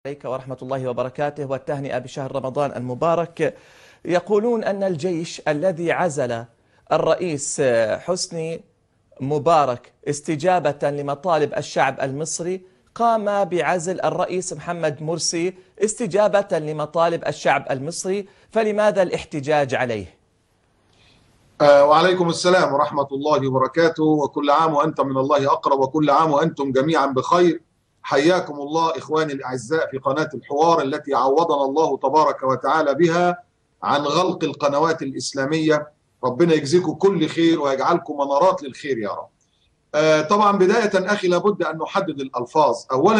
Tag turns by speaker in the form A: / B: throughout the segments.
A: عليك ورحمة الله وبركاته والتهنئة بشهر رمضان المبارك. يقولون أن الجيش الذي عزل الرئيس حسني مبارك استجابة لمطالب الشعب المصري قام بعزل الرئيس محمد مرسي استجابة لمطالب الشعب المصري، فلماذا الاحتجاج عليه؟
B: وعليكم السلام ورحمة الله وبركاته، وكل عام وأنتم من الله أقرب، وكل عام وأنتم جميعا بخير. حياكم الله إخواني الأعزاء في قناة الحوار التي عوضنا الله تبارك وتعالى بها عن غلق القنوات الإسلامية. ربنا يجزيكم كل خير ويجعلكم منارات للخير يا رب. طبعا بداية أخي لابد أن نحدد الألفاظ. أولا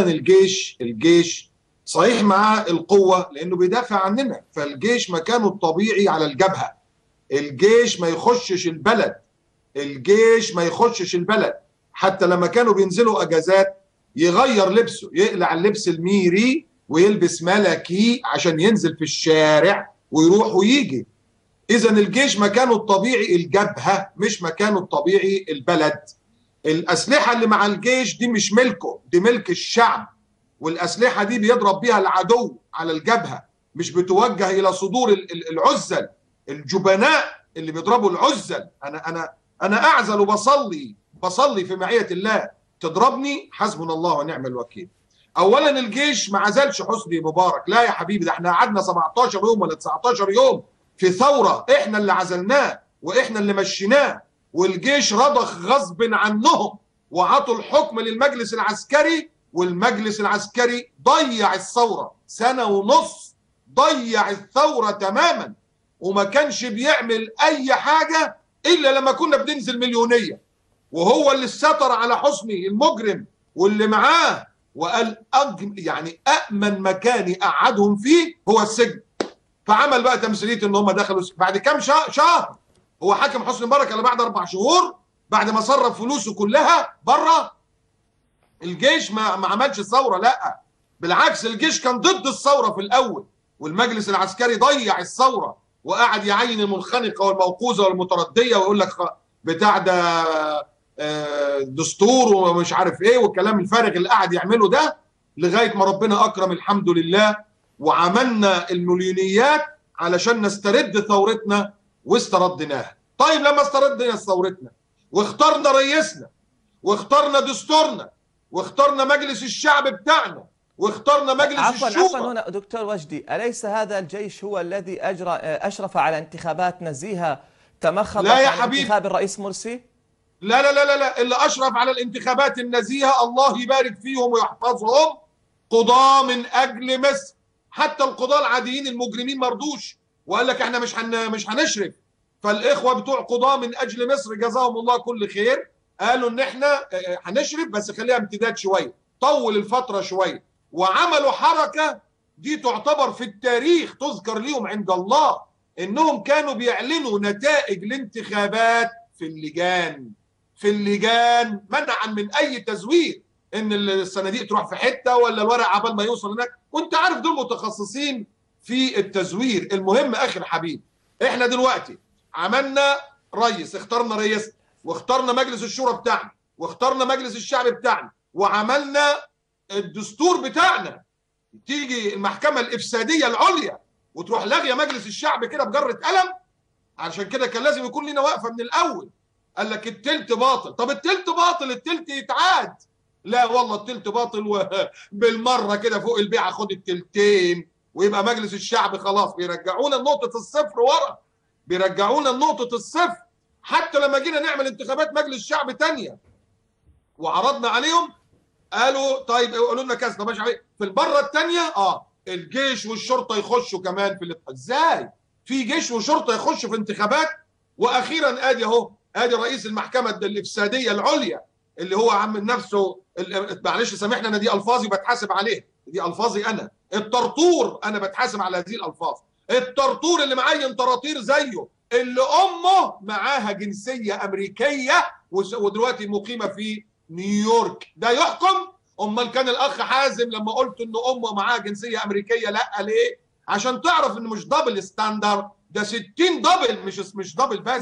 B: الجيش صحيح معاه القوة لأنه بيدافع عننا، فالجيش مكانه الطبيعي على الجبهة. الجيش ما يخشش البلد، الجيش ما يخشش البلد. حتى لما كانوا بينزلوا اجازات يغير لبسه، يقلع اللبس الميري ويلبس ملكي عشان ينزل في الشارع ويروح ويجي. اذا الجيش مكانه الطبيعي الجبهة، مش مكانه الطبيعي البلد. الاسلحة اللي مع الجيش دي مش ملكه، دي ملك الشعب، والاسلحة دي بيضرب بيها العدو على الجبهة، مش بتوجه الى صدور العزل الجبناء اللي بيضربوا العزل. انا اعزل وبصلي في معية الله، تضربني حسبنا الله ونعم الوكيل. اولا الجيش ما عزلش حسني مبارك، لا يا حبيبي، ده احنا قعدنا 17 يوم ولا 19 يوم في ثورة، احنا اللي عزلناه واحنا اللي مشيناه، والجيش رضخ غصب عنهم وعطوا الحكم للمجلس العسكري، والمجلس العسكري ضيع الثورة سنة ونص، ضيع الثورة تماما، وما كانش بيعمل اي حاجة الا لما كنا بننزل مليونية، وهو اللي ستر على حسني المجرم واللي معاه، وقال يعني أأمن مكان يقعدهم فيه هو السجن. فعمل بقى تمثيليه ان هم دخلوا السجن بعد كام شهر. هو حاكم حسني مبارك الا بعد 4 شهور بعد ما صرف فلوسه كلها بره. الجيش ما عملش ثوره، لا بالعكس، الجيش كان ضد الثوره في الاول، والمجلس العسكري ضيع الثوره وقعد يعين المنخنقه والموقوذه والمترديه ويقول لك بتاع ده دستور ومش عارف ايه والكلام الفارغ اللي قاعد يعمله ده، لغايه ما ربنا اكرم الحمد لله وعملنا المليونيات علشان نسترد ثورتنا واستردناها. طيب لما استردنا ثورتنا واخترنا رئيسنا واخترنا دستورنا واخترنا مجلس الشعب بتاعنا واخترنا مجلس الشورى.
A: عفوا هنا دكتور وجدي، أليس هذا الجيش هو الذي أشرف على انتخابات نزيهة تمخضت عن انتخاب الرئيس مرسي؟
B: لا لا لا لا لا، اللي أشرف على الانتخابات النزيهة الله يبارك فيهم ويحفظهم قضاة من أجل مصر. حتى القضاة العاديين المجرمين مرضوش وقال لك احنا مش هنشرف. فالإخوة بتوع قضاة من أجل مصر جزاهم الله كل خير، قالوا إن احنا هنشرف بس خليها امتداد شوية، طول الفترة شوية، وعملوا حركة دي تعتبر في التاريخ تذكر ليهم عند الله، إنهم كانوا بيعلنوا نتائج الانتخابات في اللجان منعا من اي تزوير، ان الصناديق تروح في حته ولا الورق عبال ما يوصل هناك، وانت عارف دول متخصصين في التزوير. المهم اخي الحبيب، احنا دلوقتي عملنا رئيس، اخترنا رئيس واخترنا مجلس الشورى بتاعنا واخترنا مجلس الشعب بتاعنا وعملنا الدستور بتاعنا. تيجي المحكمه الافساديه العليا وتروح لاغيه مجلس الشعب كده بجره قلم؟ علشان كده كان لازم يكون لنا وقفه من الاول. قال لك التلت باطل. طب التلت باطل، التلت يتعاد. لا والله التلت باطل، وبالمره كده فوق البيعه خد التلتين ويبقى مجلس الشعب خلاص. بيرجعونا لنقطه الصفر ورا، بيرجعونا لنقطه الصفر. حتى لما جينا نعمل انتخابات مجلس شعب تانية وعرضنا عليهم قالوا طيب قالوا لنا كذا. طب ماشي في المره الثانيه الجيش والشرطه يخشوا كمان في ازاي في جيش وشرطه يخشوا في انتخابات؟ واخيرا ادي اهو، ادي رئيس المحكمه الافساديه العليا اللي هو عامل نفسه، معلش سامحنا انا دي الفاظي بتحاسب عليها، دي الفاظي انا، الطرطور، انا بتحاسب على هذه الالفاظ. الطرطور اللي معين طراطير زيه، اللي امه معاها جنسيه امريكيه ودلوقتي مقيمه في نيويورك، ده يحكم؟ امال كان الاخ حازم لما قلت ان امه معاها جنسيه امريكيه لا ليه؟ عشان تعرف ان مش دبل ستاندر، ده 60 دبل، مش دبل بس.
A: نعم.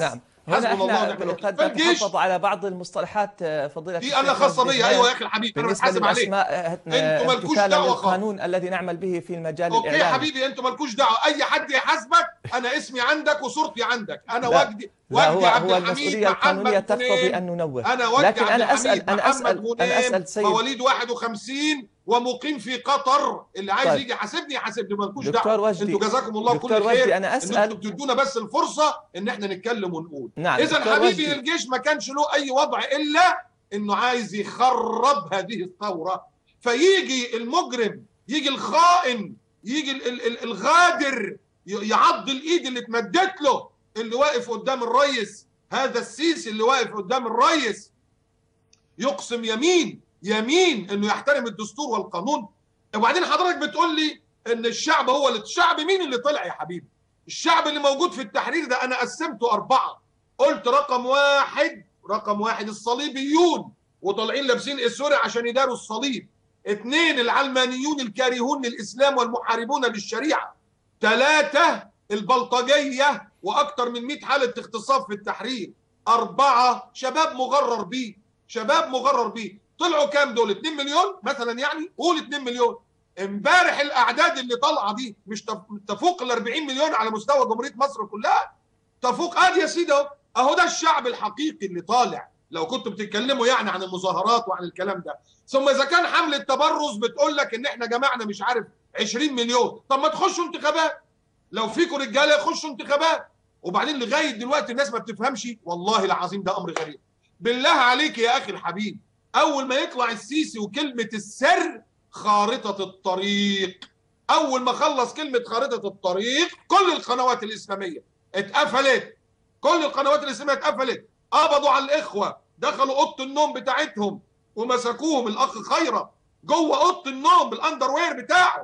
A: هنا
B: حسبنا الله ونعم
A: احنا
B: الوكيل.
A: قد
B: فالجيش
A: نتحفظ على بعض المصطلحات فضيلة
B: دي
A: الشيخ
B: انا خاصه
A: وجدي
B: بيا. ايوه يا اخي الحبيب، انا
A: بالنسبة
B: بتحاسب عليه.
A: للأسماء
B: انتوا مالكوش
A: امتثالا
B: دعوه خالص.
A: للقانون الذي نعمل به في المجال
B: اوكي يا
A: الإعلامي.
B: حبيبي، انتوا مالكوش دعوه. اي حد يحاسبك، انا اسمي عندك وصورتي عندك. انا
A: لا
B: وجدي
A: لا،
B: عبد
A: هو
B: الحميد
A: المسؤولية القانونية
B: محمد
A: تقتضي
B: غنيم.
A: أن ننوه.
B: انا وجدي
A: لكن
B: عبد الحميد محمد
A: أنا
B: غنيم،
A: أسأل سيد
B: مواليد 51 ومقيم في قطر. اللي عايز
A: طيب
B: يجي يحاسبني يحاسبني، مالكوش
A: دكتور
B: دعوه.
A: وجدي،
B: انتوا جزاكم الله كل
A: دكتور وجدي
B: خير
A: أنا
B: ان انتوا
A: أسأل.
B: بتدونا بس الفرصه ان احنا نتكلم ونقول.
A: نعم
B: اذا
A: دكتور
B: حبيبي
A: وجدي،
B: الجيش ما كانش له اي وضع الا انه عايز يخرب هذه الثوره. فيجي المجرم، يجي الخائن، يجي الغادر، يعض الايد اللي اتمدت له، اللي واقف قدام الرئيس هذا السيسي، اللي واقف قدام الرئيس يقسم يمين انه يحترم الدستور والقانون. وبعدين حضرتك بتقول لي ان الشعب هو الشعب مين اللي طلع يا حبيبي؟ الشعب اللي موجود في التحرير ده انا قسمته 4. قلت رقم واحد الصليبيون وطالعين لابسين اسوري عشان يداروا الصليب. 2 العلمانيون الكارهون للاسلام والمحاربون للشريعه. 3 البلطجيه واكثر من 100 حاله اغتصاب في التحرير. 4 شباب مغرر بيه. طلعوا كام دول؟ 2 مليون مثلا، يعني قول 2 مليون. امبارح الاعداد اللي طالعه دي مش تفوق ال 40 مليون على مستوى جمهوريه مصر كلها؟ تفوق. ادي يا سيدي اهو ده الشعب الحقيقي اللي طالع. لو كنتوا بتتكلموا يعني عن المظاهرات وعن الكلام ده. ثم اذا كان حمله تبرز بتقول لك ان احنا جمعنا مش عارف 20 مليون، طب ما تخشوا انتخابات. لو فيكم رجاله يخشوا انتخابات. وبعدين لغايه دلوقتي الناس ما بتفهمش، والله العظيم ده امر غريب. بالله عليك يا اخي الحبيب، اول ما يطلع السيسي وكلمه السر خارطه الطريق، اول ما خلص كلمه خارطه الطريق كل القنوات الاسلاميه اتقفلت. قبضوا على الاخوه، دخلوا اوضه النوم بتاعتهم ومسكوهم. الاخ خيرت جوه اوضه النوم بالاندروير بتاعه.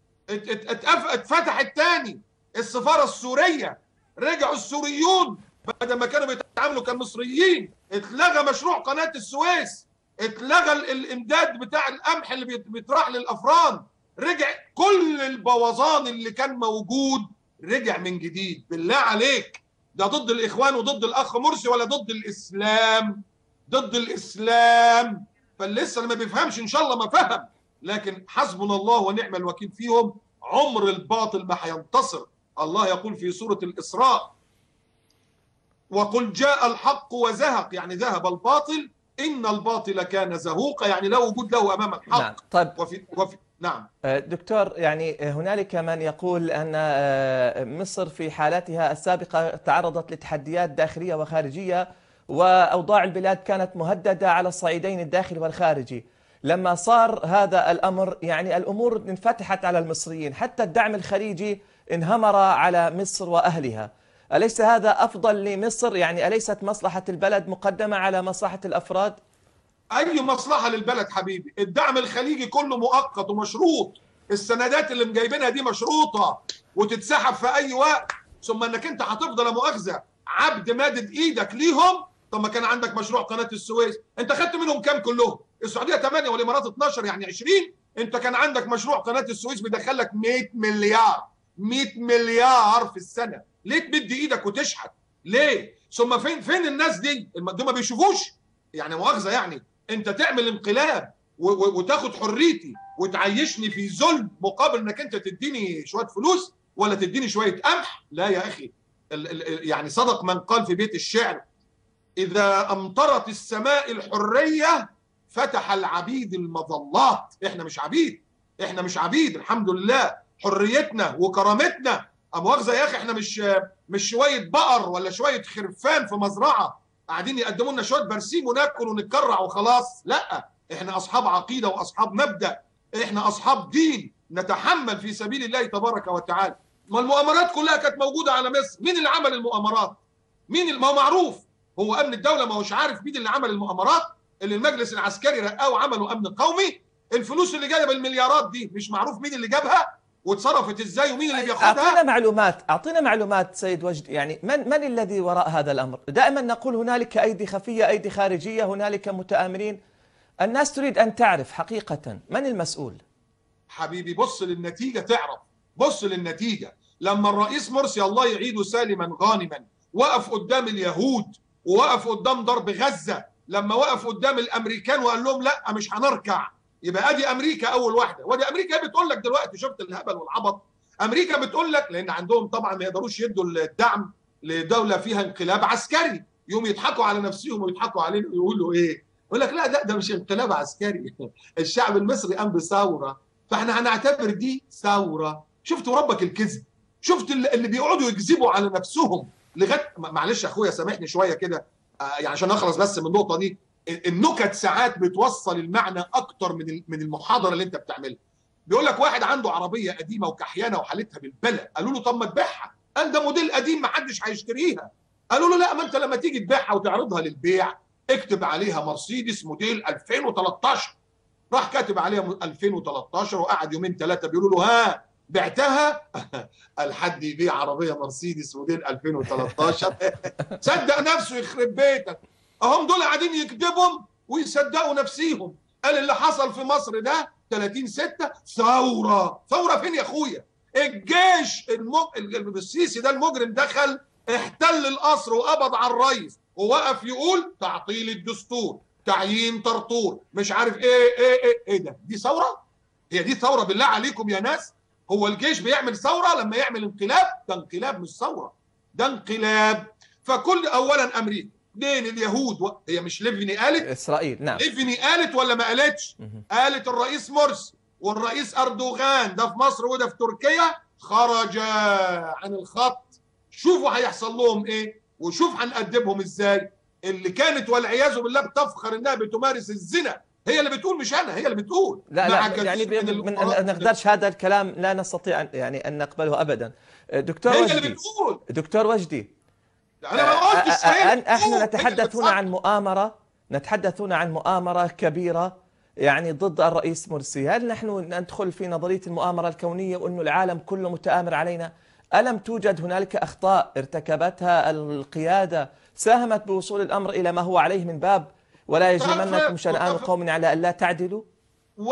B: اتفتحت تاني السفاره السوريه، رجعوا السوريون بدل ما كانوا بيتعاملوا كمصريين. اتلغى مشروع قناه السويس، اتلغى الامداد بتاع القمح اللي بيتراح للافران. رجع كل البوظان اللي كان موجود رجع من جديد. بالله عليك، ده ضد الاخوان وضد الاخ مرسي ولا ضد الاسلام؟ ضد الاسلام. فاللي لسه ما بيفهمش ان شاء الله ما فهم، لكن حسبنا الله ونعم الوكيل فيهم. عمر الباطل ما هينتصر. الله يقول في سورة الإسراء: وقل جاء الحق وزهق، يعني ذهب الباطل. إن الباطل كان زهوقا، يعني لا وجود له أمام الحق.
A: نعم. طيب
B: نعم
A: دكتور، يعني هنالك من يقول أن مصر في حالاتها السابقة تعرضت لتحديات داخلية وخارجية، وأوضاع البلاد كانت مهددة على الصعيدين الداخلي والخارجي. لما صار هذا الأمر يعني الأمور انفتحت على المصريين، حتى الدعم الخليجي انهمر على مصر وأهلها. أليس هذا أفضل لمصر؟ يعني أليست مصلحة البلد مقدمة على مصلحة الأفراد؟
B: أي مصلحة للبلد حبيبي؟ الدعم الخليجي كله مؤقت ومشروط. السندات اللي مجايبينها دي مشروطة وتتسحب في أي وقت. ثم أنك أنت هتفضل مؤاخذة عبد مادد إيدك ليهم. طب ما كان عندك مشروع قناة السويس، أنت خدت منهم كام كلهم؟ السعودية 8 والإمارات 12، يعني 20. أنت كان عندك مشروع قناة السويس بيدخلك 100 مليار 100 مليار في السنة. ليه تمد إيدك وتشحت؟ ليه؟ ثم فين الناس دي؟ دول ما بيشوفوش؟ يعني مؤاخذة، يعني أنت تعمل انقلاب وتاخد حريتي وتعيشني في ذل مقابل انك انت تديني شويه فلوس ولا تديني شويه قمح؟ لا يا اخي. يعني صدق من قال في بيت الشعر: اذا امطرت السماء الحريه فتح العبيد المظلات. احنا مش عبيد، الحمد لله. حريتنا وكرامتنا. مؤاخذه يا اخي، احنا مش شويه بقر ولا شويه خرفان في مزرعه قاعدين يقدموا لنا شويه برسيم وناكل ونتكرع وخلاص. لا، احنا اصحاب عقيده واصحاب مبدا. احنا اصحاب دين نتحمل في سبيل الله تبارك وتعالى. ما المؤامرات كلها كانت موجوده على مصر. مين اللي عمل المؤامرات؟ ما هو معروف. هو امن الدوله ما هوش عارف مين اللي عمل المؤامرات؟ اللي المجلس العسكري رقاه وعملوا امن قومي. الفلوس اللي جايه بالمليارات دي مش معروف مين اللي جابها واتصرفت ازاي ومين اللي بياخدها.
A: اعطينا معلومات سيد وجد، يعني من الذي وراء هذا الامر؟ دائما نقول هنالك ايدي خفيه، ايدي خارجيه، هنالك متآمرين. الناس تريد ان تعرف حقيقه من المسؤول.
B: حبيبي بص للنتيجه تعرف. بص للنتيجه. لما الرئيس مرسي الله يعيده سالما غانما وقف قدام اليهود ووقف قدام ضرب غزة، لما وقف قدام الامريكان وقال لهم لا مش هنركع. يبقى ادي امريكا اول واحده. ودي امريكا بتقول لك دلوقتي، شفت الهبل والعبط؟ امريكا بتقول لك، لان عندهم طبعا ما يقدروش يدوا الدعم لدوله فيها انقلاب عسكري، يوم يضحكوا على نفسهم ويضحكوا علينا ويقولوا ايه؟ يقول لك لا ده مش انقلاب عسكري، الشعب المصري قام بثوره، فاحنا هنعتبر دي ثوره. شفتوا ربك الكذب؟ شفت اللي بيقعدوا يكذبوا على نفسهم لغايه. معلش يا اخويا سامحني شويه كده، يعني عشان اخلص بس من النقطه دي. النكت ساعات بتوصل المعنى اكتر من المحاضره اللي انت بتعملها. بيقول لك واحد عنده عربيه قديمه وكحيانه وحالتها بالبلة، قالوا له طب ما تبيعها، قال ده موديل قديم ما حدش هيشتريها. قالوا له لا، ما انت لما تيجي تبيعها وتعرضها للبيع اكتب عليها مرسيدس موديل 2013. راح كاتب عليها 2013 وقعد يومين ثلاثه بيقولوا له ها بعتها؟ قال حد يبيع عربيه مرسيدس موديل 2013؟ صدق نفسه يخرب بيتك. اهم دول قاعدين يكذبهم ويصدقوا نفسيهم. قال اللي حصل في مصر ده 30/6 ثوره. ثوره فين يا اخويا؟ الجيش السيسي ده المجرم دخل احتل القصر وقبض على الرئيس ووقف يقول تعطيل الدستور، تعيين طرطور، مش عارف ايه ده. دي ثوره؟ هي دي ثوره بالله عليكم يا ناس؟ هو الجيش بيعمل ثوره لما يعمل انقلاب؟ ده انقلاب مش ثوره، ده انقلاب. فكل اولا امريكا، اثنين اليهود هي مش ليفني قالت؟
A: اسرائيل نعم.
B: ليفني قالت ولا ما قالتش؟ قالت الرئيس مرسي والرئيس اردوغان، ده في مصر وده في تركيا، خرج عن الخط. شوفوا هيحصل لهم ايه وشوف هنأدبهم ازاي. اللي كانت والعياذ بالله بتفخر انها بتمارس الزنا هي اللي بتقول، مش انا، هي اللي بتقول.
A: لا يعني من نقدرش هذا الكلام، لا نستطيع أن نقبله ابدا. دكتور
B: هي
A: وجدي،
B: اللي بتقول.
A: دكتور وجدي،
B: انا ما قلتش
A: احنا نتحدثون عن مؤامرة كبيرة يعني ضد الرئيس مرسي. هل نحن ندخل في نظرية المؤامرة الكونية وأنه العالم كله متآمر علينا؟ ألم توجد هنالك أخطاء ارتكبتها القيادة ساهمت بوصول الأمر إلى ما هو عليه من باب ولا يجرمنكم شنآن قوم على ألا تعدلوا؟
B: 100%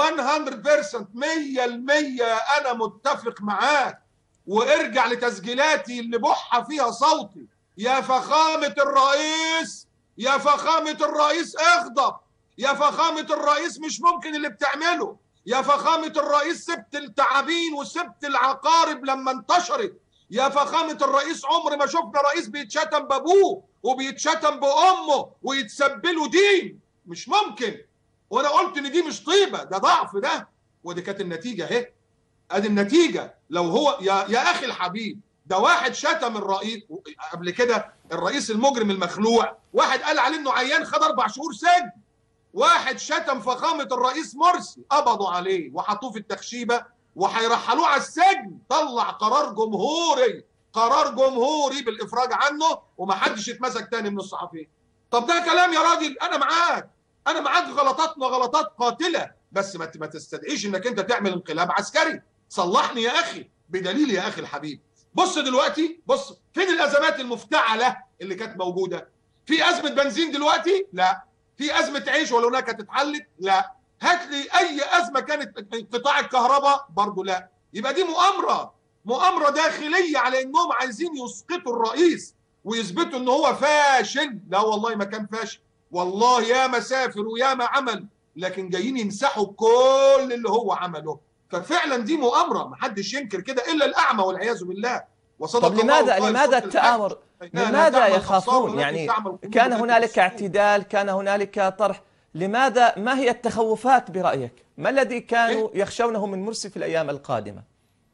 B: 100% أنا متفق معاك. وارجع لتسجيلاتي اللي بحة فيها صوتي. يا فخامة الرئيس، يا فخامة الرئيس اغضب، يا فخامة الرئيس مش ممكن اللي بتعمله، يا فخامة الرئيس سبت التعابين وسبت العقارب لما انتشرت، يا فخامة الرئيس عمر ما شفنا رئيس بيتشتم بابوه وبيتشتم بأمه ويتسبله دين، مش ممكن. وانا قلت ان دي مش طيبة، ده ضعف ده. ودي كانت النتيجة اهي، ادي النتيجة. لو هو يا اخي الحبيب، ده واحد شتم الرئيس قبل كده، الرئيس المجرم المخلوع، واحد قال عليه انه عيان خد 4 شهور سجن. واحد شتم فخامة الرئيس مرسي قبضوا عليه وحطوه في التخشيبة وهيرحلوه على السجن. طلع قرار جمهوري، قرار جمهوري بالافراج عنه ومحدش يتمسك تاني من الصحفيين. طب ده كلام يا راجل؟ انا معاك، انا معاك، غلطاتنا غلطات قاتلة، بس ما تستدعيش انك انت تعمل انقلاب عسكري. صلحني يا اخي بدليل يا اخي الحبيب. بص دلوقتي، بص فين الازمات المفتعلة اللي كانت موجودة؟ في ازمة بنزين دلوقتي؟ لا. في ازمة عيش ولو انها كانت اتحلت؟ لا. هات لي اي ازمة كانت انقطاع الكهرباء؟ برضه لا. يبقى دي مؤامرة، مؤامرة داخلية على انهم عايزين يسقطوا الرئيس ويثبتوا ان هو فاشل. لا والله ما كان فاشل، والله يا مسافر ويا ما عمل، لكن جايين يمسحوا كل اللي هو عمله. ففعلا دي مؤامرة، محدش ينكر كده الا الاعمى والعياذ بالله. وصدق
A: طب لماذا التآمر؟ لماذا يخافون؟ يعني كان هنالك اعتدال، كان هنالك طرح، لماذا؟ ما هي التخوفات برأيك؟ ما الذي كانوا يخشونه من مرسي في الأيام القادمة؟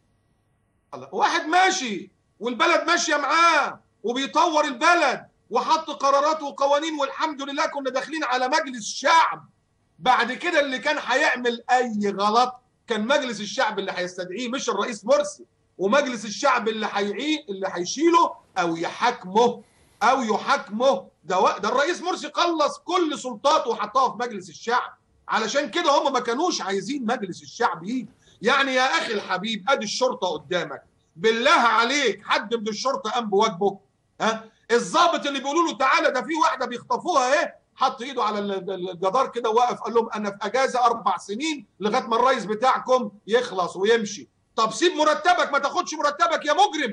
B: واحد ماشي والبلد ماشية معاه وبيطور البلد وحط قرارات وقوانين، والحمد لله كنا داخلين على مجلس شعب. بعد كده اللي كان هيعمل أي غلط كان مجلس الشعب اللي هيستدعيه، مش الرئيس مرسي. ومجلس الشعب اللي هيشيله او يحاكمه او يحاكمه. ده الرئيس مرسي قلص كل سلطاته وحطها في مجلس الشعب. علشان كده هم ما كانوش عايزين مجلس الشعب يجي. يعني يا اخي الحبيب، ادي الشرطه قدامك، بالله عليك حد من الشرطه قام بواجبه؟ ها؟ الضابط اللي بيقولوا له تعالى ده في واحده بيخطفوها اهي، حط ايده على الجدار كده وواقف قال لهم انا في اجازه 4 سنين لغايه ما الرئيس بتاعكم يخلص ويمشي. طب سيب مرتبك، ما تاخدش مرتبك يا مجرم.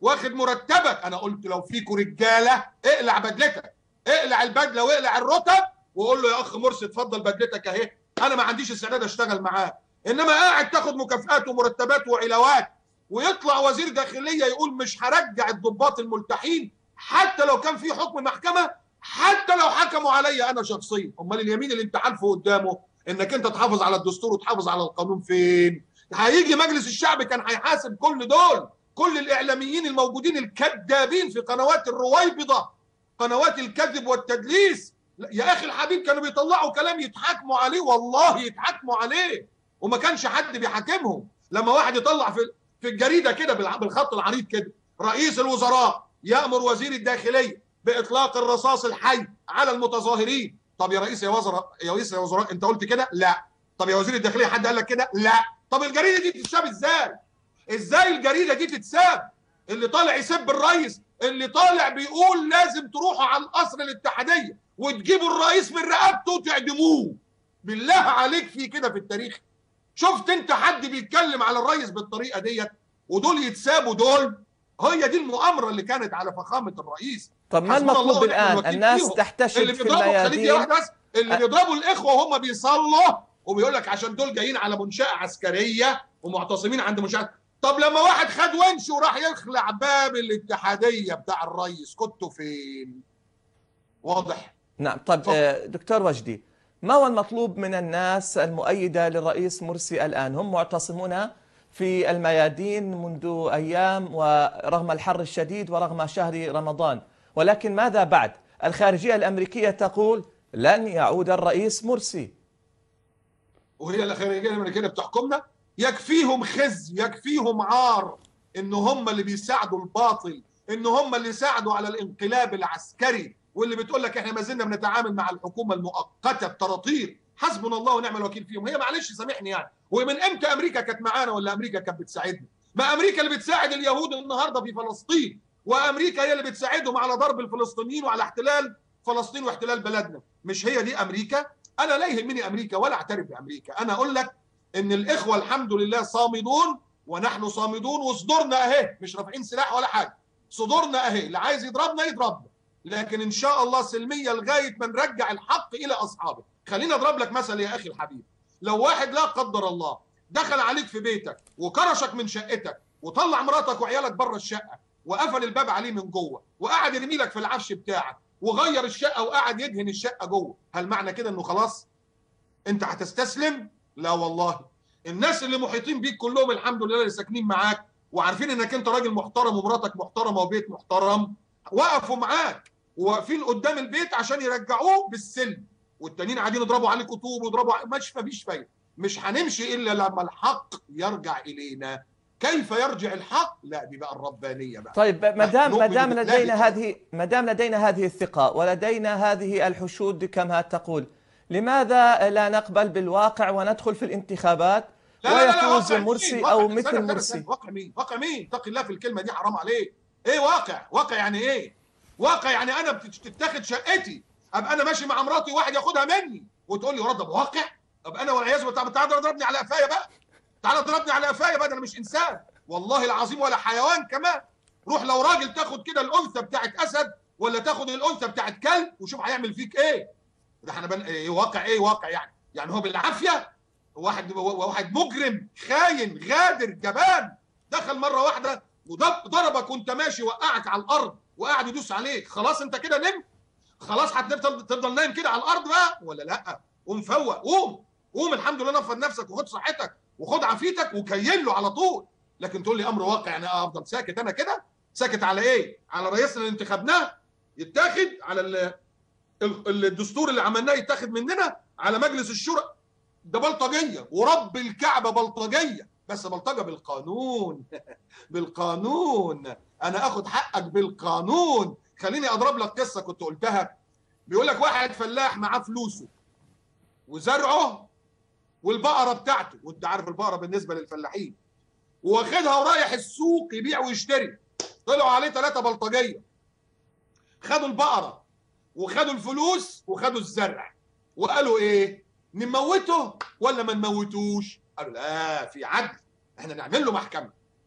B: واخد مرتبك. انا قلت لو فيكوا رجاله اقلع بدلتك، اقلع البدله واقلع الرتب وقول له يا اخ مرسي اتفضل بدلتك اهي، انا ما عنديش استعداد اشتغل معاه. انما قاعد تاخد مكافآت ومرتبات وعلاوات، ويطلع وزير داخليه يقول مش هرجع الضباط الملتحين حتى لو كان في حكم محكمه، حتى لو حكموا عليا انا شخصيا. امال اليمين اللي انت حالفه قدامه انك انت تحافظ على الدستور وتحافظ على القانون فين؟ هيجي مجلس الشعب كان هيحاسب كل دول، كل الاعلاميين الموجودين الكذابين في قنوات الرويبضه، قنوات الكذب والتدليس. يا اخي الحبيب كانوا بيطلعوا كلام يتحاكموا عليه، والله يتحاكموا عليه، وما كانش حد بيحاكمهم. لما واحد يطلع في الجريده كده بالخط العريض كده، رئيس الوزراء يأمر وزير الداخليه باطلاق الرصاص الحي على المتظاهرين. طب يا رئيس يا وزراء، يا رئيس يا وزراء انت قلت كده؟ لا. طب يا وزير الداخليه حد قال لك كده؟ لا. طب الجريده دي تتساب ازاي؟ ازاي الجريده دي تتساب؟ اللي طالع يسب الرئيس، اللي طالع بيقول لازم تروحوا على القصر الاتحاديه وتجيبوا الرئيس من رقبته وتعدموه. بالله عليك في كده في التاريخ؟ شفت انت حد بيتكلم على الرئيس بالطريقه ديت؟ ودول يتسابوا دول؟ هي دي المؤامره اللي كانت على فخامه الرئيس.
A: طب ما المطلوب الان؟ الناس تحتشد في الميادين،
B: اللي بيضربوا الاخوه وهم بيصلوا وبيقول لك عشان دول جايين على منشاه عسكريه ومعتصمين عند منشاه. طب لما واحد خد ونش وراح يخلع باب الاتحاديه بتاع الرئيس كنتوا فين؟ واضح؟
A: نعم. طب دكتور وجدي، ما هو المطلوب من الناس المؤيدة للرئيس مرسي الآن؟ هم معتصمون في الميادين منذ أيام ورغم الحر الشديد ورغم شهر رمضان، ولكن ماذا بعد؟ الخارجية الأمريكية تقول لن يعود الرئيس مرسي.
B: وهي الخارجية الأمريكية بتحكمنا؟ يكفيهم خزي، يكفيهم عار إن هم اللي بيساعدوا الباطل، إن هم اللي ساعدوا على الانقلاب العسكري، واللي بتقول لك احنا ما زلنا بنتعامل مع الحكومه المؤقته الطراطير. حسبنا الله ونعم الوكيل فيهم. هي معلش سامحني يعني، ومن امتى امريكا كانت معانا ولا امريكا كانت بتساعدنا؟ ما امريكا اللي بتساعد اليهود النهارده في فلسطين، وامريكا هي اللي بتساعدهم على ضرب الفلسطينيين وعلى احتلال فلسطين واحتلال بلدنا. مش هي دي امريكا؟ انا لا يهمني امريكا ولا اعترف بامريكا. انا اقول لك ان الاخوه الحمد لله صامدون ونحن صامدون، وصدورنا اهي، مش رافعين سلاح ولا حاجه، صدورنا اهي، اللي عايز يضربنا يضربنا، لكن ان شاء الله سلميه لغايه ما نرجع الحق الى اصحابه. خليني اضرب لك مثل يا اخي الحبيب. لو واحد لا قدر الله دخل عليك في بيتك وكرشك من شقتك وطلع مراتك وعيالك بره الشقه وقفل الباب عليه من جوه وقعد يرمي لك في العفش بتاعك وغير الشقه وقعد يدهن الشقه جوه، هل معنى كده انه خلاص انت هتستسلم؟ لا والله. الناس اللي محيطين بيك كلهم الحمد لله اللي ساكنين معاك وعارفين انك انت راجل محترم ومراتك محترمه وبيت محترم، وقفوا معاك وواقفين قدام البيت عشان يرجعوه بالسلم، والتانيين قاعدين يضربوا عليك طوب ويضربوا مفيش فايده. مش هنمشي الا لما الحق يرجع الينا. كيف يرجع الحق؟ لا دي بقى الربانيه بقى.
A: طيب ما دام لدينا هذه الثقه ولدينا هذه الحشود كما تقول، لماذا لا نقبل بالواقع وندخل في الانتخابات ويفوز مرسي او مثل مرسي؟
B: واقع مين؟ واقع مين؟ اتق الله في الكلمه دي، حرام عليك. ايه واقع؟ واقع يعني ايه؟ واقع يعني انا بتتاخد شقتي، ابقى انا ماشي مع مراتي واحد ياخدها مني وتقول لي ورد واقع؟ ابقى انا والعياذ بالله. تعالى اضربني على قفايا بقى، تعالى اضربني على قفايا بقى، ده انا مش انسان والله العظيم ولا حيوان كمان. روح لو راجل تاخد كده الانثى بتاعت اسد ولا تاخد الانثى بتاعت كلب وشوف هيعمل فيك ايه. ده احنا ايه واقع؟ ايه واقع يعني هو بالعافيه؟ واحد مجرم خاين غادر جبان دخل مره واحده وضربك وانت ماشي وقعك على الارض وقاعد يدوس عليك، خلاص انت كده نمت؟ خلاص هتفضل نايم كده على الارض بقى ولا لا؟ قوم فوق، قوم الحمد لله، نفض نفسك وخد صحتك وخد عافيتك وكيل له على طول. لكن تقول لي امر واقع يعني افضل ساكت؟ انا كده ساكت على ايه؟ على رئيسنا اللي انتخبناه يتاخد، على الدستور اللي عملناه يتاخد مننا، على مجلس الشورى؟ ده بلطجيه ورب الكعبه بلطجيه، بس بلطجه بالقانون. بالقانون، انا اخد حقك بالقانون. خليني اضرب لك قصه كنت قلتها. بيقول لك واحد فلاح معاه فلوسه وزرعه والبقره بتاعته، وانت عارف البقره بالنسبه للفلاحين، واخدها ورايح السوق يبيع ويشتري. طلعوا عليه 3 بلطجيه، خدوا البقره وخدوا الفلوس وخدوا الزرع، وقالوا ايه؟ نموته ولا ما نموتوش؟ قالوا لا، في عدل، احنا نعمل له محكمه.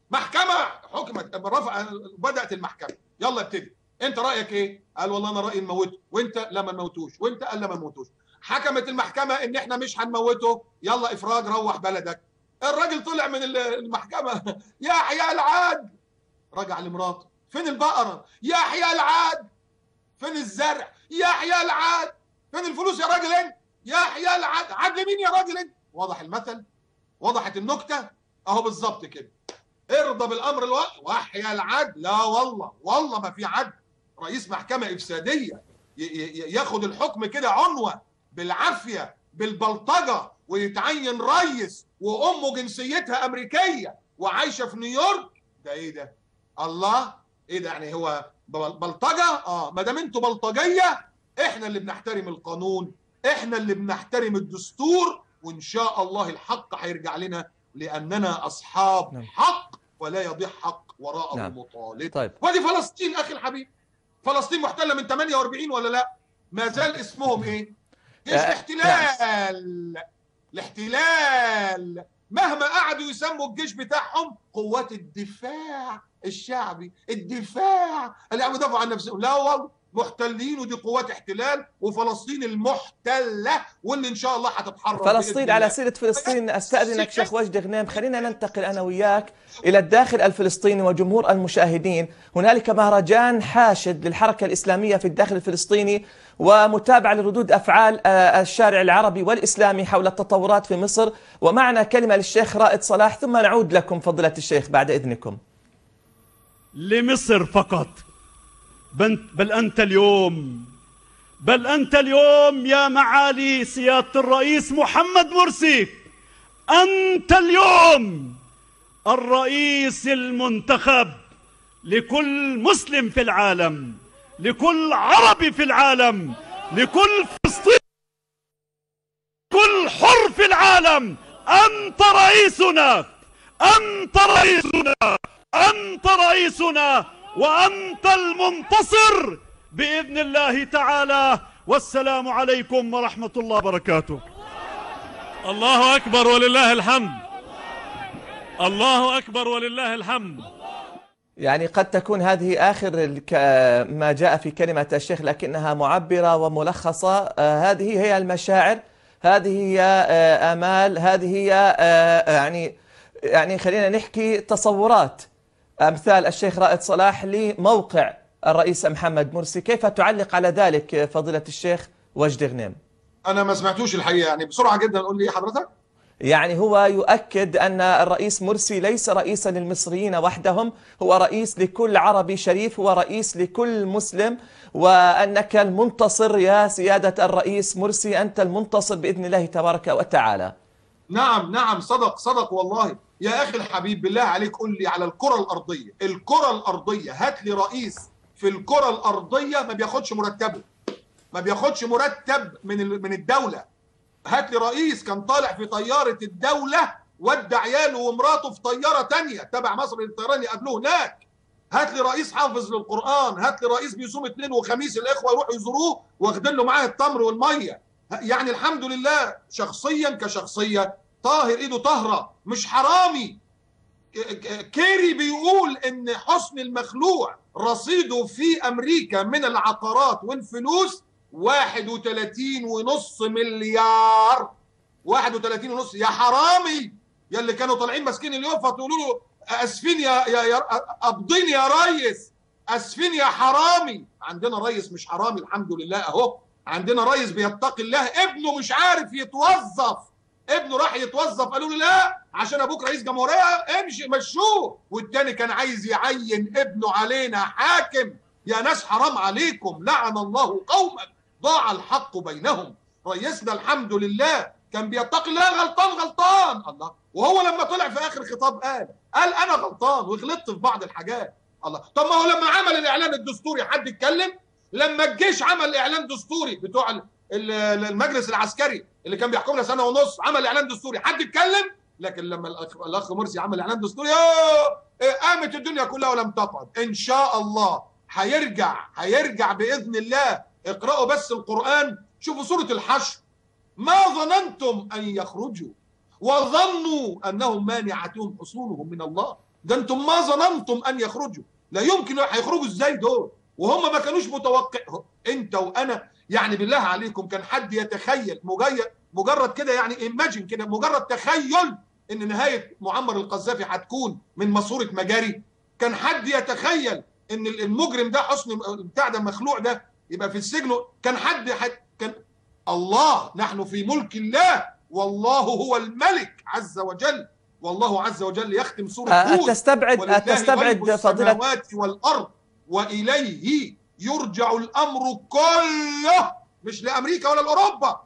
B: محكمه حكمت، بدات المحكمه، يلا ابتدي، انت رايك ايه؟ قال والله انا رايي نموته، وانت لا ما نموتوش، وانت قال لا ما نموتوش. حكمت المحكمه ان احنا مش هنموته، يلا افراج روح بلدك. الراجل طلع من المحكمه يحيى العدل، رجع لمراته فين البقره؟ يحيى العدل. فين الزرع؟ يحيى العدل. فين الفلوس يا راجل انت؟ يحيى العدل. عدل مين يا راجل انت؟ واضح المثل؟ وضحت النكته؟ اهو بالظبط كده. ارضى بالامر الواقع وحيى العدل. لا والله ما في عدل. رئيس محكمه افساديه ياخد الحكم كده عنوه بالعافيه بالبلطجه، ويتعين ريس وامه جنسيتها امريكيه وعايشه في نيويورك. ده ايه ده؟ الله، ايه ده؟ يعني هو بلطجه؟ ما دام انتوا بلطجيه، احنا اللي بنحترم القانون، احنا اللي بنحترم الدستور، وان شاء الله الحق هيرجع لنا، لاننا اصحاب حق ولا يضيع حق وراءه مطالب.
A: طيب.
B: ودي فلسطين اخي الحبيب، فلسطين محتله من 48 ولا لا؟ ما زال اسمهم ايه؟ جيش الاحتلال. الاحتلال مهما قعدوا يسموا الجيش بتاعهم قوات الدفاع الشعبي، الدفاع اللي عم يدافعوا عن نفسهم. لا والله محتلين، ودي قوات احتلال، وفلسطين المحتله واللي ان شاء الله هتتحرر
A: فلسطين. على سيرة فلسطين استأذنك شيخ وجدي غنيم، خلينا ننتقل أنا وياك إلى الداخل الفلسطيني وجمهور المشاهدين. هنالك مهرجان حاشد للحركة الإسلامية في الداخل الفلسطيني، ومتابعة لردود أفعال الشارع العربي والإسلامي حول التطورات في مصر. ومعنا كلمة للشيخ رائد صلاح، ثم نعود لكم فضيلة الشيخ بعد إذنكم.
C: لمصر فقط، بل أنت اليوم يا معالي سيادة الرئيس محمد مرسي، أنت اليوم الرئيس المنتخب لكل مسلم في العالم، لكل عربي في العالم، لكل فلسطيني، كل حر في العالم. أنت رئيسنا، أنت رئيسنا، أنت رئيسنا، وأنت المنتصر بإذن الله تعالى. والسلام عليكم ورحمة الله وبركاته.
D: الله أكبر ولله الحمد. الله أكبر ولله الحمد.
A: يعني قد تكون هذه آخر ما جاء في كلمة الشيخ، لكنها معبرة وملخصة. هذه هي المشاعر، هذه هي آمال، هذه هي يعني خلينا نحكي تصورات أمثال الشيخ رائد صلاح لموقع الرئيس محمد مرسي. كيف تعلق على ذلك فضيلة الشيخ وجدي غنيم؟
B: أنا ما سمعتوش الحقيقة، يعني بسرعة جدا قول لي حضرتك.
A: يعني هو يؤكد أن الرئيس مرسي ليس رئيسا للمصريين وحدهم، هو رئيس لكل عربي شريف، هو رئيس لكل مسلم، وأنك المنتصر يا سيادة الرئيس مرسي، أنت المنتصر بإذن الله تبارك وتعالى.
B: نعم صدق والله. يا أخي الحبيب بالله عليك قل لي على الكرة الأرضية، الكرة الأرضية هات لي رئيس في الكرة الأرضية ما بياخدش مرتبه، ما بياخدش مرتب من الدولة. هات لي رئيس كان طالع في طيارة الدولة ودى عياله ومراته في طيارة تانية تبع مصر للطيران يقابلوه هناك. هات لي رئيس حافظ للقرآن، هات لي رئيس بيصوم اثنين وخميس الإخوة يروحوا يزوروه واخدين له معاه التمر والمية. يعني الحمد لله شخصيا كشخصية طاهر، ايده طاهرة، مش حرامي. كيري بيقول ان حسن المخلوع رصيده في امريكا من العقارات والفلوس 31.5 مليار. 31.5. يا حرامي يا اللي كانوا طالعين ماسكين اليوفا تقولوا له اسفين يا قبضين يا ريس، اسفين يا حرامي. عندنا ريس مش حرامي الحمد لله اهو، عندنا ريس بيتقي الله. ابنه مش عارف يتوظف، ابنه راح يتوظف قالوا له لا عشان ابوك رئيس جمهوريه امشي مشوه، والتاني كان عايز يعين ابنه علينا حاكم. يا ناس حرام عليكم، لعن الله قوما ضاع الحق بينهم. رئيسنا الحمد لله كان بيتقي الله. غلطان الله، وهو لما طلع في اخر خطاب قال انا غلطان وغلطت في بعض الحاجات. الله، طب ما هو لما عمل الاعلان الدستوري حد اتكلم؟ لما الجيش عمل اعلان دستوري بتوع المجلس العسكري اللي كان بيحكمنا سنه ونص عمل اعلان دستوري حد اتكلم؟ لكن لما الاخ مرسي عمل اعلان دستوري قامت الدنيا كلها ولم تقعد. ان شاء الله هيرجع باذن الله. اقرأوا بس القرآن، شوفوا سورة الحشر. ما ظننتم ان يخرجوا وظنوا انهم مانعتهم حصولهم من الله ده انتم ما ظننتم ان يخرجوا، لا يمكن. هيخرجوا ازاي دول وهم ما كانوش متوقع؟ انت وانا يعني بالله عليكم كان حد يتخيل مجرد كده يعني ايماجين كده، مجرد تخيل ان نهايه معمر القذافي هتكون من ماسوره مجاري؟ كان حد يتخيل ان المجرم ده حسني بتاع ده مخلوع ده يبقى في السجن؟ كان كان الله، نحن في ملك الله والله هو الملك عز وجل، والله عز وجل يختم سورة هود
A: أتستبعد فضيلة
B: السماوات والأرض وإليه يرجع الأمر كله، مش لأمريكا ولا لأوروبا،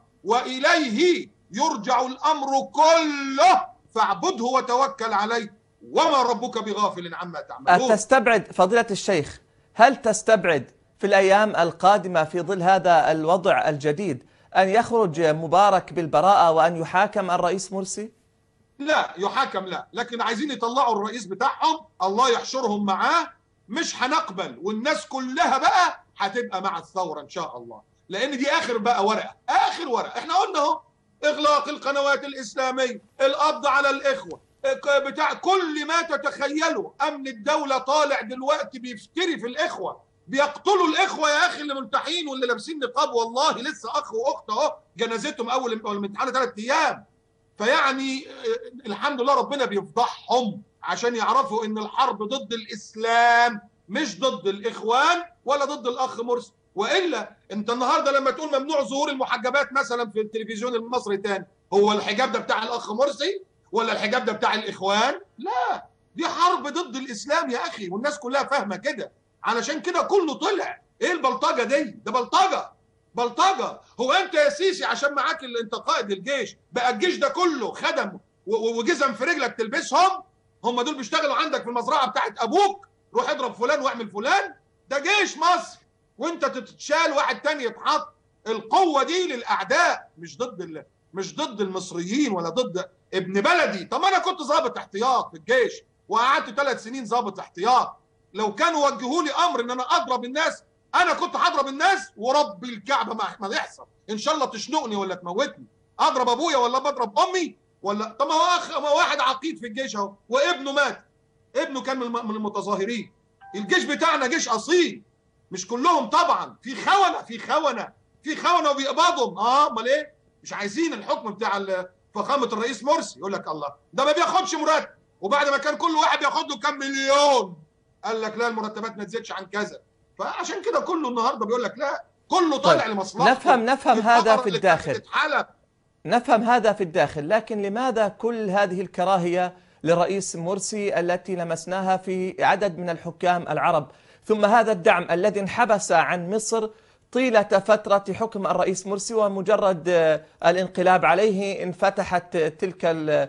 B: وإليه يرجع الأمر كله فاعبده وتوكل عليه وما ربك بغافل عما تعملون.
A: أتستبعد فضيلة الشيخ، هل تستبعد في الأيام القادمة في ظل هذا الوضع الجديد أن يخرج مبارك بالبراءة وأن يحاكم الرئيس مرسي؟
B: لا يحاكم لا، لكن عايزين يطلعوا الرئيس بتاعهم الله يحشرهم معاه، مش هنقبل، والناس كلها بقى هتبقى مع الثورة إن شاء الله، لأن دي آخر بقى ورقة، آخر ورقة. إحنا قلنا أهو إغلاق القنوات الإسلامية، القبض على الإخوة، بتاع كل ما تتخيله. أمن الدولة طالع دلوقتي بيفتري في الإخوة، بيقتلوا الإخوة يا أخي اللي ملتحين واللي لابسين نقاب. والله لسه أخ وأخت أهو جنازتهم أول الامتحان 3 أيام. فيعني الحمد لله ربنا بيفضحهم عشان يعرفوا ان الحرب ضد الاسلام مش ضد الاخوان ولا ضد الاخ مرسي. والا انت النهارده لما تقول ممنوع ظهور المحجبات مثلا في التلفزيون المصري تاني، هو الحجاب ده بتاع الاخ مرسي ولا الحجاب ده بتاع الاخوان؟ لا، دي حرب ضد الاسلام يا اخي، والناس كلها فاهمه كده. علشان كده كله طلع. ايه البلطجه دي؟ ده بلطجه. هو انت يا سيسي عشان معاك انت قائد الجيش بقى الجيش ده كله خدم وجزم في رجلك تلبسهم؟ هم دول بيشتغلوا عندك في المزرعه بتاعت ابوك؟ روح اضرب فلان واعمل فلان. ده جيش مصر وانت تتشال واحد تاني يتحط. القوه دي للاعداء، مش ضد المصريين ولا ضد ابن بلدي. طب انا كنت ضابط احتياط في الجيش وقعدت 3 سنين ضابط احتياط، لو كانوا وجهوا لي امر ان انا اضرب الناس انا كنت هضرب الناس، ورب الكعبه ما يحصل. ان شاء الله تشنقني ولا تموتني، اضرب ابويا ولا بضرب امي ولا؟ طب ما هو واحد عقيد في الجيش اهو وابنه مات، ابنه كان من المتظاهرين. الجيش بتاعنا جيش اصيل، مش كلهم طبعا، في خونه وبيقبضهم. امال ايه؟ مش عايزين الحكم بتاع فخامه الرئيس مرسي. يقول لك الله ده ما بياخدش مرتب، وبعد ما كان كل واحد بياخد له كام مليون قال لك لا المرتبات ما تزيدش عن كذا. فعشان كده كله النهارده بيقول لك لا، كله طالع لمصلحته.
A: نفهم هذا في الداخل، نفهم هذا في الداخل، لكن لماذا كل هذه الكراهية للرئيس مرسي التي لمسناها في عدد من الحكام العرب، ثم هذا الدعم الذي انحبس عن مصر طيلة فترة حكم الرئيس مرسي، ومجرد الانقلاب عليه انفتحت تلك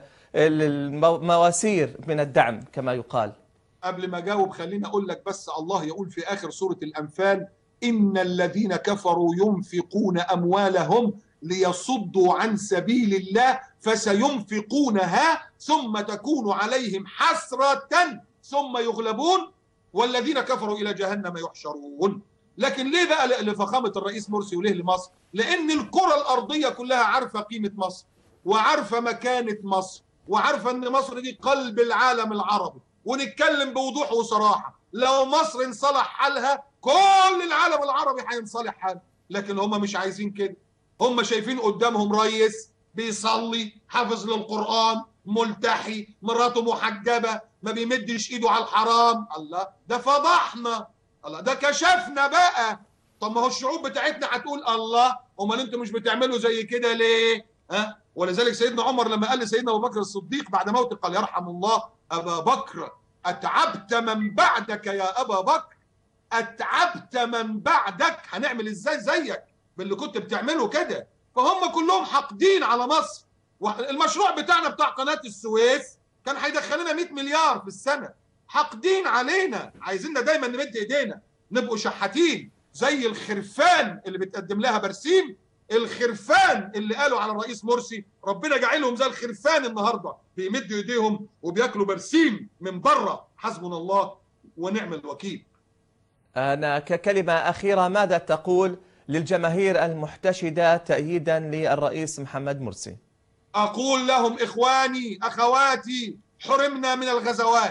A: المواسير من الدعم كما يقال؟
B: قبل ما اجاوب خليني اقول لك بس، الله يقول في اخر سوره الانفال: ان الذين كفروا ينفقون اموالهم ليصدوا عن سبيل الله فسينفقونها ثم تكون عليهم حسرة ثم يغلبون والذين كفروا الى جهنم يحشرون. لكن ليه بقى لفخامه الرئيس مرسي وليه لمصر؟ لان الكره الارضيه كلها عارفه قيمه مصر وعارفه مكانه مصر وعارفه ان مصر دي قلب العالم العربي. ونتكلم بوضوح وصراحه، لو مصر انصلح حالها كل العالم العربي هينصلح حاله، لكن هم مش عايزين كده. هم شايفين قدامهم رئيس بيصلي، حافظ للقرآن، ملتحي، مراته محجبة، ما بيمدش ايده على الحرام. الله، ده فضحنا، الله ده كشفنا بقى. طب ما هو الشعوب بتاعتنا هتقول الله امال انتوا مش بتعملوا زي كده ليه؟ ولذلك سيدنا عمر لما قال لسيدنا ابو بكر الصديق بعد موته قال: يرحم الله ابا بكر، اتعبت من بعدك يا ابا بكر، اتعبت من بعدك. هنعمل ازاي زيك باللي كنت بتعمله كده؟ فهم كلهم حاقدين على مصر. المشروع بتاعنا بتاع قناة السويس كان هيدخلنا 100 مليار في السنة. حاقدين علينا، عايزيننا دايما نمد ايدينا، نبقوا شحاتين زي الخرفان اللي بتقدم لها برسيم. الخرفان اللي قالوا على الرئيس مرسي ربنا جعلهم زي الخرفان النهارده، بيمدوا ايديهم وبياكلوا برسيم من بره. حسبنا الله ونعم الوكيل.
A: أنا ككلمة أخيرة، ماذا تقول للجماهير المحتشدة تأييدا للرئيس محمد مرسي؟
B: أقول لهم: إخواني أخواتي، حرمنا من الغزوات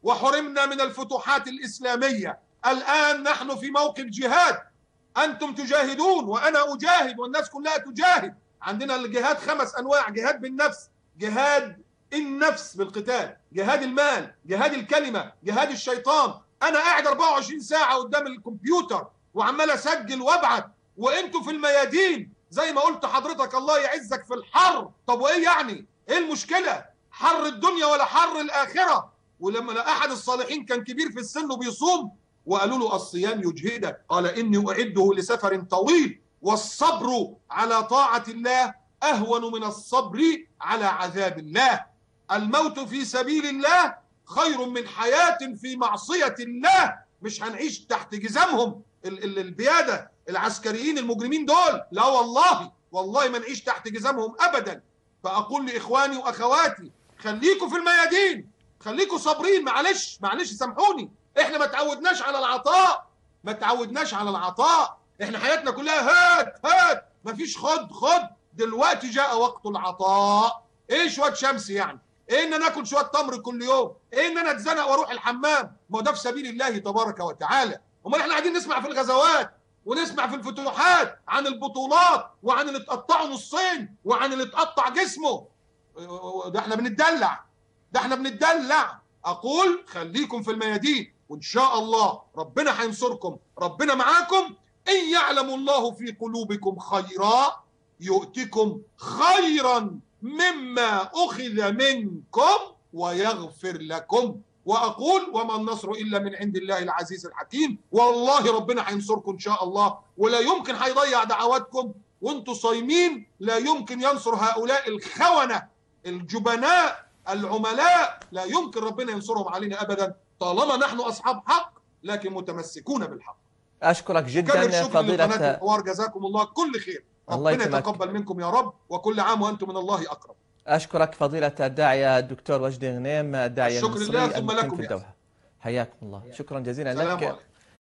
B: وحرمنا من الفتوحات الإسلامية. الآن نحن في موقف جهاد، أنتم تجاهدون وأنا أجاهد والناس كلها تجاهد. عندنا الجهاد 5 أنواع: جهاد بالنفس، جهاد النفس بالقتال، جهاد المال، جهاد الكلمة، جهاد الشيطان. أنا قاعد 24 ساعة قدام الكمبيوتر وعمال أسجل وأبعت، وأنتوا في الميادين زي ما قلت حضرتك. الله يعزك في الحر. طب وإيه يعني؟ إيه المشكلة؟ حر الدنيا ولا حر الآخرة؟ ولما أحد الصالحين كان كبير في السن وبيصوم وقالوا له الصيام يجهدك، قال إني أعده لسفر طويل، والصبر على طاعة الله أهون من الصبر على عذاب الله. الموت في سبيل الله خير من حياة في معصية الله. مش هنعيش تحت جزامهم البيادة العسكريين المجرمين دول، لا والله، والله ما نعيش تحت جزامهم أبدا. فأقول لإخواني وأخواتي خليكوا في الميادين، خليكوا صابرين. معلش سامحوني، احنا ما تعودناش على العطاء، ما تعودناش على العطاء. احنا حياتنا كلها هات هات، مفيش خد. دلوقتي جاء وقت العطاء. ايه شويه شمس يعني؟ ايه ان انا اكل شويه تمر كل يوم؟ ايه ان انا اتزنق واروح الحمام؟ ما ده في سبيل الله تبارك وتعالى. امال احنا قاعدين نسمع في الغزوات ونسمع في الفتوحات عن البطولات وعن اللي اتقطعوا نصين وعن اللي اتقطع جسمه. ده احنا بنتدلع. اقول خليكم في الميادين وان شاء الله ربنا هينصركم، ربنا معاكم. ان يعلم الله في قلوبكم خيرا يؤتكم خيرا مما اخذ منكم ويغفر لكم. واقول وما النصر الا من عند الله العزيز الحكيم. والله ربنا هينصركم ان شاء الله، ولا يمكن هيضيع دعواتكم وانتم صايمين. لا يمكن ينصر هؤلاء الخونة الجبناء العملاء، لا يمكن ربنا ينصرهم علينا ابدا طالما نحن اصحاب حق لكن متمسكون بالحق.
A: اشكرك جدا فضيلة
B: الحوار، جزاكم الله كل خير. ربنا يتقبل منكم يا رب، وكل عام وانتم من الله اقرب.
A: اشكرك فضيلة الداعية الدكتور وجدي غنيم، الداعية
B: المصري
A: المقيم في الدوحة. حياكم الله، شكرا جزيلا لك.